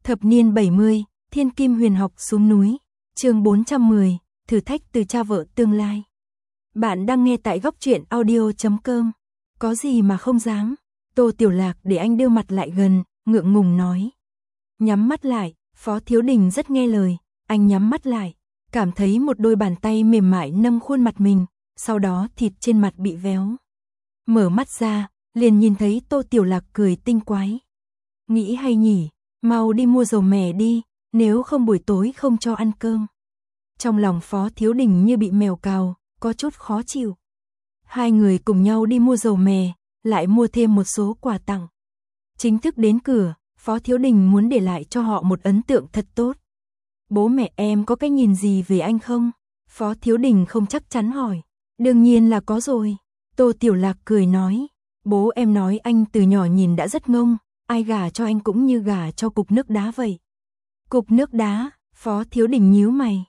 Thập niên 70, Thiên Kim Huyền Học xuống núi. Chương 410, thử thách từ cha vợ tương lai. Bạn đang nghe tại góc truyện audio.com. Có gì mà không dám? Tô Tiểu Lạc để anh đưa mặt lại gần, ngượng ngùng nói. Nhắm mắt lại, Phó Thiếu Đình rất nghe lời, anh nhắm mắt lại, cảm thấy một đôi bàn tay mềm mại nâng khuôn mặt mình, sau đó thịt trên mặt bị véo. Mở mắt ra, liền nhìn thấy Tô Tiểu Lạc cười tinh quái. Nghĩ hay nhỉ, mau đi mua dầu mè đi, nếu không buổi tối không cho ăn cơm. Trong lòng Phó Thiếu Đình như bị mèo cào, có chút khó chịu. Hai người cùng nhau đi mua dầu mè, lại mua thêm một số quà tặng. Chính thức đến cửa, Phó Thiếu Đình muốn để lại cho họ một ấn tượng thật tốt. Bố mẹ em có cái nhìn gì về anh không? Phó Thiếu Đình không chắc chắn hỏi. Đương nhiên là có rồi. Tô Tiểu Lạc cười nói. Bố em nói anh từ nhỏ nhìn đã rất ngông, ai gả cho anh cũng như gả cho cục nước đá vậy. Cục nước đá? Phó Thiếu Đình nhíu mày.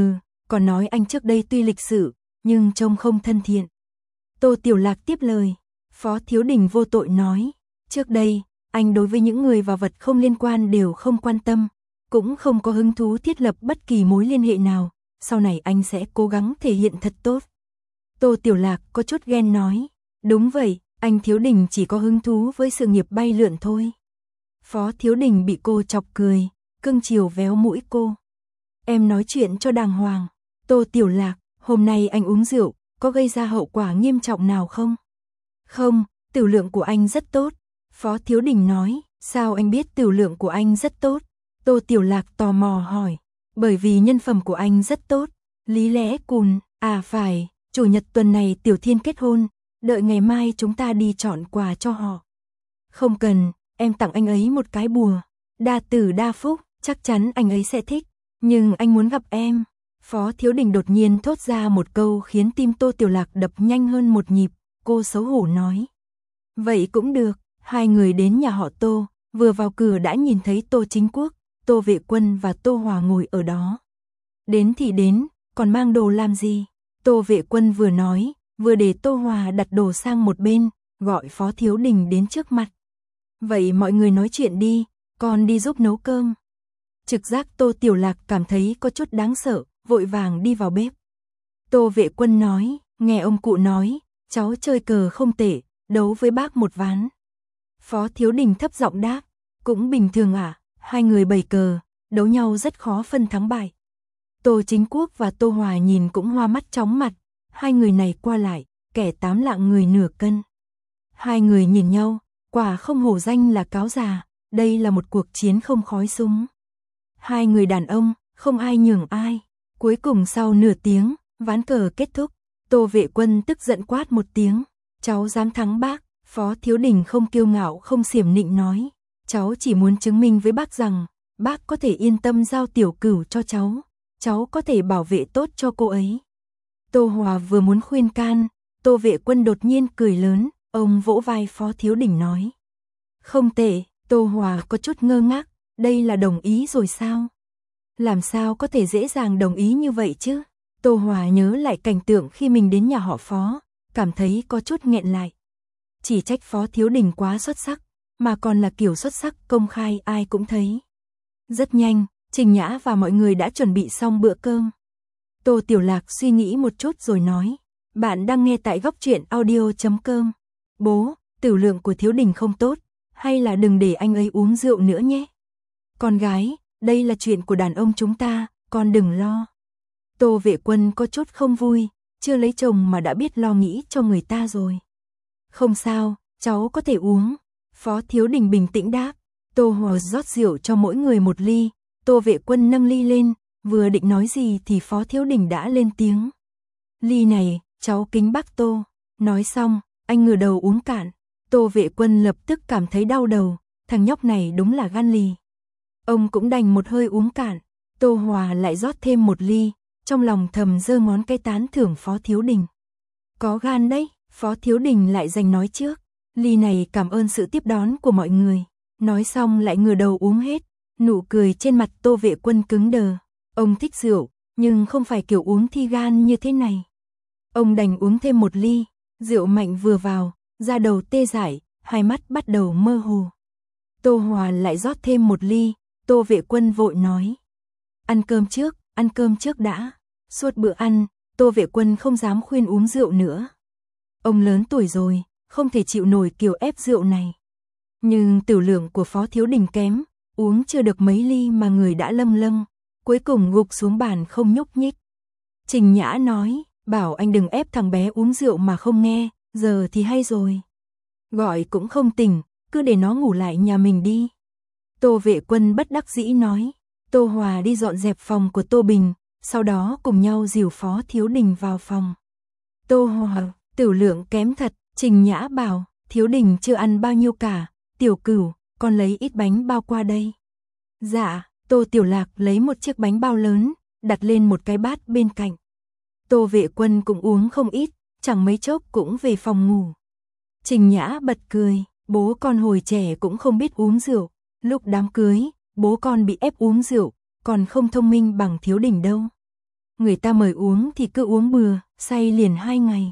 Còn nói anh trước đây tuy lịch sự, nhưng trông không thân thiện. Tô Tiểu Lạc tiếp lời. Phó Thiếu Đình vô tội nói. Trước đây, anh đối với những người và vật không liên quan đều không quan tâm, cũng không có hứng thú thiết lập bất kỳ mối liên hệ nào, sau này anh sẽ cố gắng thể hiện thật tốt. Tô Tiểu Lạc có chút ghen nói. Đúng vậy, anh Thiếu Đình chỉ có hứng thú với sự nghiệp bay lượn thôi. Phó Thiếu Đình bị cô chọc cười, cưng chiều véo mũi cô. Em nói chuyện cho đàng hoàng. Tô Tiểu Lạc, hôm nay anh uống rượu, có gây ra hậu quả nghiêm trọng nào không? Không, tửu lượng của anh rất tốt. Phó Thiếu Đình nói. Sao anh biết tửu lượng của anh rất tốt? Tô Tiểu Lạc tò mò hỏi. Bởi vì nhân phẩm của anh rất tốt. Lý lẽ cùn. À phải, chủ nhật tuần này Tiểu Thiên kết hôn, đợi ngày mai chúng ta đi chọn quà cho họ. Không cần, em tặng anh ấy một cái bùa. Đa tử đa phúc, chắc chắn anh ấy sẽ thích. Nhưng anh muốn gặp em. Phó Thiếu Đình đột nhiên thốt ra một câu khiến tim Tô Tiểu Lạc đập nhanh hơn một nhịp, cô xấu hổ nói. Vậy cũng được, hai người đến nhà họ Tô, vừa vào cửa đã nhìn thấy Tô Chính Quốc, Tô Vệ Quân và Tô Hòa ngồi ở đó. Đến thì đến, còn mang đồ làm gì? Tô Vệ Quân vừa nói, vừa để Tô Hòa đặt đồ sang một bên, gọi Phó Thiếu Đình đến trước mặt. Vậy mọi người nói chuyện đi, con đi giúp nấu cơm. Trực giác Tô Tiểu Lạc cảm thấy có chút đáng sợ, vội vàng đi vào bếp. Tô Vệ Quân nói, nghe ông cụ nói, cháu chơi cờ không tệ, đấu với bác một ván. Phó Thiếu Đình thấp giọng đáp, cũng bình thường à, hai người bày cờ, đấu nhau rất khó phân thắng bại. Tô Chính Quốc và Tô Hòa nhìn cũng hoa mắt chóng mặt, hai người này qua lại, kẻ tám lạng người nửa cân. Hai người nhìn nhau, quả không hổ danh là cáo già, đây là một cuộc chiến không khói súng. Hai người đàn ông, không ai nhường ai. Cuối cùng sau nửa tiếng, ván cờ kết thúc, Tô Vệ Quân tức giận quát một tiếng. Cháu dám thắng bác? Phó Thiếu Đình không kiêu ngạo không xiểm nịnh nói. Cháu chỉ muốn chứng minh với bác rằng, bác có thể yên tâm giao Tiểu Cửu cho cháu. Cháu có thể bảo vệ tốt cho cô ấy. Tô Hòa vừa muốn khuyên can, Tô Vệ Quân đột nhiên cười lớn, ông vỗ vai Phó Thiếu Đình nói. Không tệ, Tô Hòa có chút ngơ ngác, đây là đồng ý rồi sao? Làm sao có thể dễ dàng đồng ý như vậy chứ? Tô Hòa nhớ lại cảnh tượng khi mình đến nhà họ Phó, cảm thấy có chút nghẹn lại. Chỉ trách Phó Thiếu Đình quá xuất sắc, mà còn là kiểu xuất sắc công khai ai cũng thấy. Rất nhanh, Trình Nhã và mọi người đã chuẩn bị xong bữa cơm. Tô Tiểu Lạc suy nghĩ một chút rồi nói, bạn đang nghe tại góc truyện audio.com. Bố, tửu lượng của Thiếu Đình không tốt, hay là đừng để anh ấy uống rượu nữa nhé. Con gái, đây là chuyện của đàn ông chúng ta, con đừng lo. Tô Vệ Quân có chút không vui, chưa lấy chồng mà đã biết lo nghĩ cho người ta rồi. Không sao, cháu có thể uống. Phó Thiếu Đình bình tĩnh đáp. Tô Hòa rót rượu cho mỗi người một ly, Tô Vệ Quân nâng ly lên, vừa định nói gì thì Phó Thiếu Đình đã lên tiếng. Ly này, cháu kính bác Tô. Nói xong, anh ngửa đầu uống cạn. Tô Vệ Quân lập tức cảm thấy đau đầu, thằng nhóc này đúng là gan lì. Ông cũng đành một hơi uống cạn. Tô Hòa lại rót thêm một ly, trong lòng thầm giơ ngón cái tán thưởng Phó Thiếu Đình. Có gan đấy, Phó Thiếu Đình lại giành nói trước. Ly này cảm ơn sự tiếp đón của mọi người. Nói xong lại ngửa đầu uống hết, nụ cười trên mặt Tô Vệ Quân cứng đờ. Ông thích rượu, nhưng không phải kiểu uống thi gan như thế này. Ông đành uống thêm một ly, rượu mạnh vừa vào, da đầu tê dại, hai mắt bắt đầu mơ hồ. Tô Hòa lại rót thêm một ly, Tô Vệ Quân vội nói. Ăn cơm trước đã. Suốt bữa ăn, Tô Vệ Quân không dám khuyên uống rượu nữa. Ông lớn tuổi rồi, không thể chịu nổi kiểu ép rượu này. Nhưng tiểu lượng của Phó Thiếu Đình kém, uống chưa được mấy ly mà người đã lâng lâng, cuối cùng gục xuống bàn không nhúc nhích. Trình Nhã nói, bảo anh đừng ép thằng bé uống rượu mà không nghe, giờ thì hay rồi. Gọi cũng không tỉnh, cứ để nó ngủ lại nhà mình đi. Tô Vệ Quân bất đắc dĩ nói. Tô Hòa đi dọn dẹp phòng của Tô Bình, sau đó cùng nhau dìu Phó Thiếu Đình vào phòng. Tô Hòa, tiểu lượng kém thật, Trình Nhã bảo, Thiếu Đình chưa ăn bao nhiêu cả, Tiểu Cửu, con lấy ít bánh bao qua đây. Dạ, Tô Tiểu Lạc lấy một chiếc bánh bao lớn, đặt lên một cái bát bên cạnh. Tô Vệ Quân cũng uống không ít, chẳng mấy chốc cũng về phòng ngủ. Trình Nhã bật cười, bố con hồi trẻ cũng không biết uống rượu, lúc đám cưới, bố con bị ép uống rượu, còn không thông minh bằng Thiếu Đình đâu. Người ta mời uống thì cứ uống bừa, say liền 2 ngày.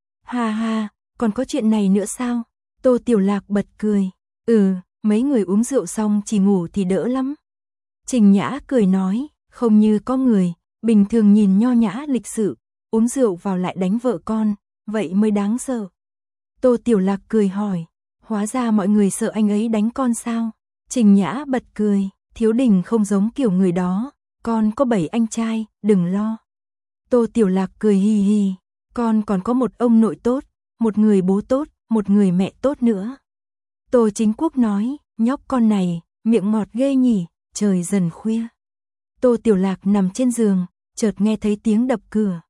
Ha ha, còn có chuyện này nữa sao? Tô Tiểu Lạc bật cười. Mấy người uống rượu xong chỉ ngủ thì đỡ lắm. Trình Nhã cười nói, không như có người, bình thường nhìn nho nhã lịch sự, uống rượu vào lại đánh vợ con, vậy mới đáng sợ. Tô Tiểu Lạc cười hỏi, hóa ra mọi người sợ anh ấy đánh con sao? Trình Nhã bật cười, Thiếu Đình không giống kiểu người đó, con có 7 anh trai, đừng lo. Tô Tiểu Lạc cười hì hì, con còn có một ông nội tốt, một người bố tốt, một người mẹ tốt nữa. Tô Chính Quốc nói, nhóc con này, miệng ngọt ghê nhỉ, trời dần khuya. Tô Tiểu Lạc nằm trên giường, chợt nghe thấy tiếng đập cửa.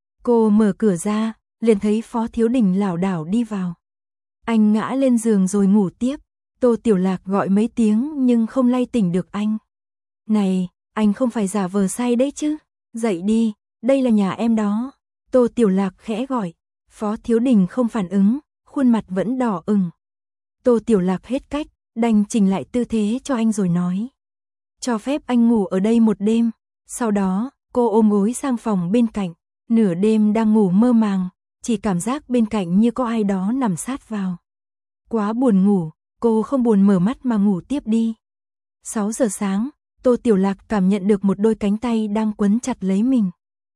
Cô mở cửa ra, liền thấy Phó Thiếu Đình lảo đảo đi vào. Anh ngã lên giường rồi ngủ tiếp. Tô Tiểu Lạc gọi mấy tiếng nhưng không lay tỉnh được anh. Này, anh không phải giả vờ say đấy chứ? Dậy đi, đây là nhà em đó. Tô Tiểu Lạc khẽ gọi. Phó Thiếu Đình không phản ứng, khuôn mặt vẫn đỏ ửng. Tô Tiểu Lạc hết cách, đành chỉnh lại tư thế cho anh rồi nói. Cho phép anh ngủ ở đây một đêm. Sau đó, cô ôm gối sang phòng bên cạnh. Nửa đêm đang ngủ mơ màng, chỉ cảm giác bên cạnh như có ai đó nằm sát vào. Quá buồn ngủ, cô không buồn mở mắt mà ngủ tiếp đi. 6 giờ sáng, Tô Tiểu Lạc cảm nhận được một đôi cánh tay đang quấn chặt lấy mình.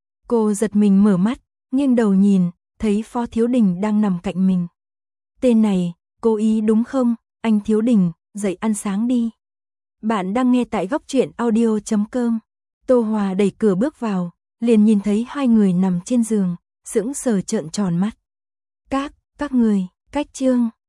Cô giật mình mở mắt, nghiêng đầu nhìn, thấy Phó Thiếu Đình đang nằm cạnh mình. Tên này, cô ý đúng không? Anh Thiếu Đình, dậy ăn sáng đi. Bạn đang nghe tại Góc Truyện Audio.com. Tô Hòa đẩy cửa bước vào, liền nhìn thấy hai người nằm trên giường, sững sờ trợn tròn mắt. Các người, cách chương.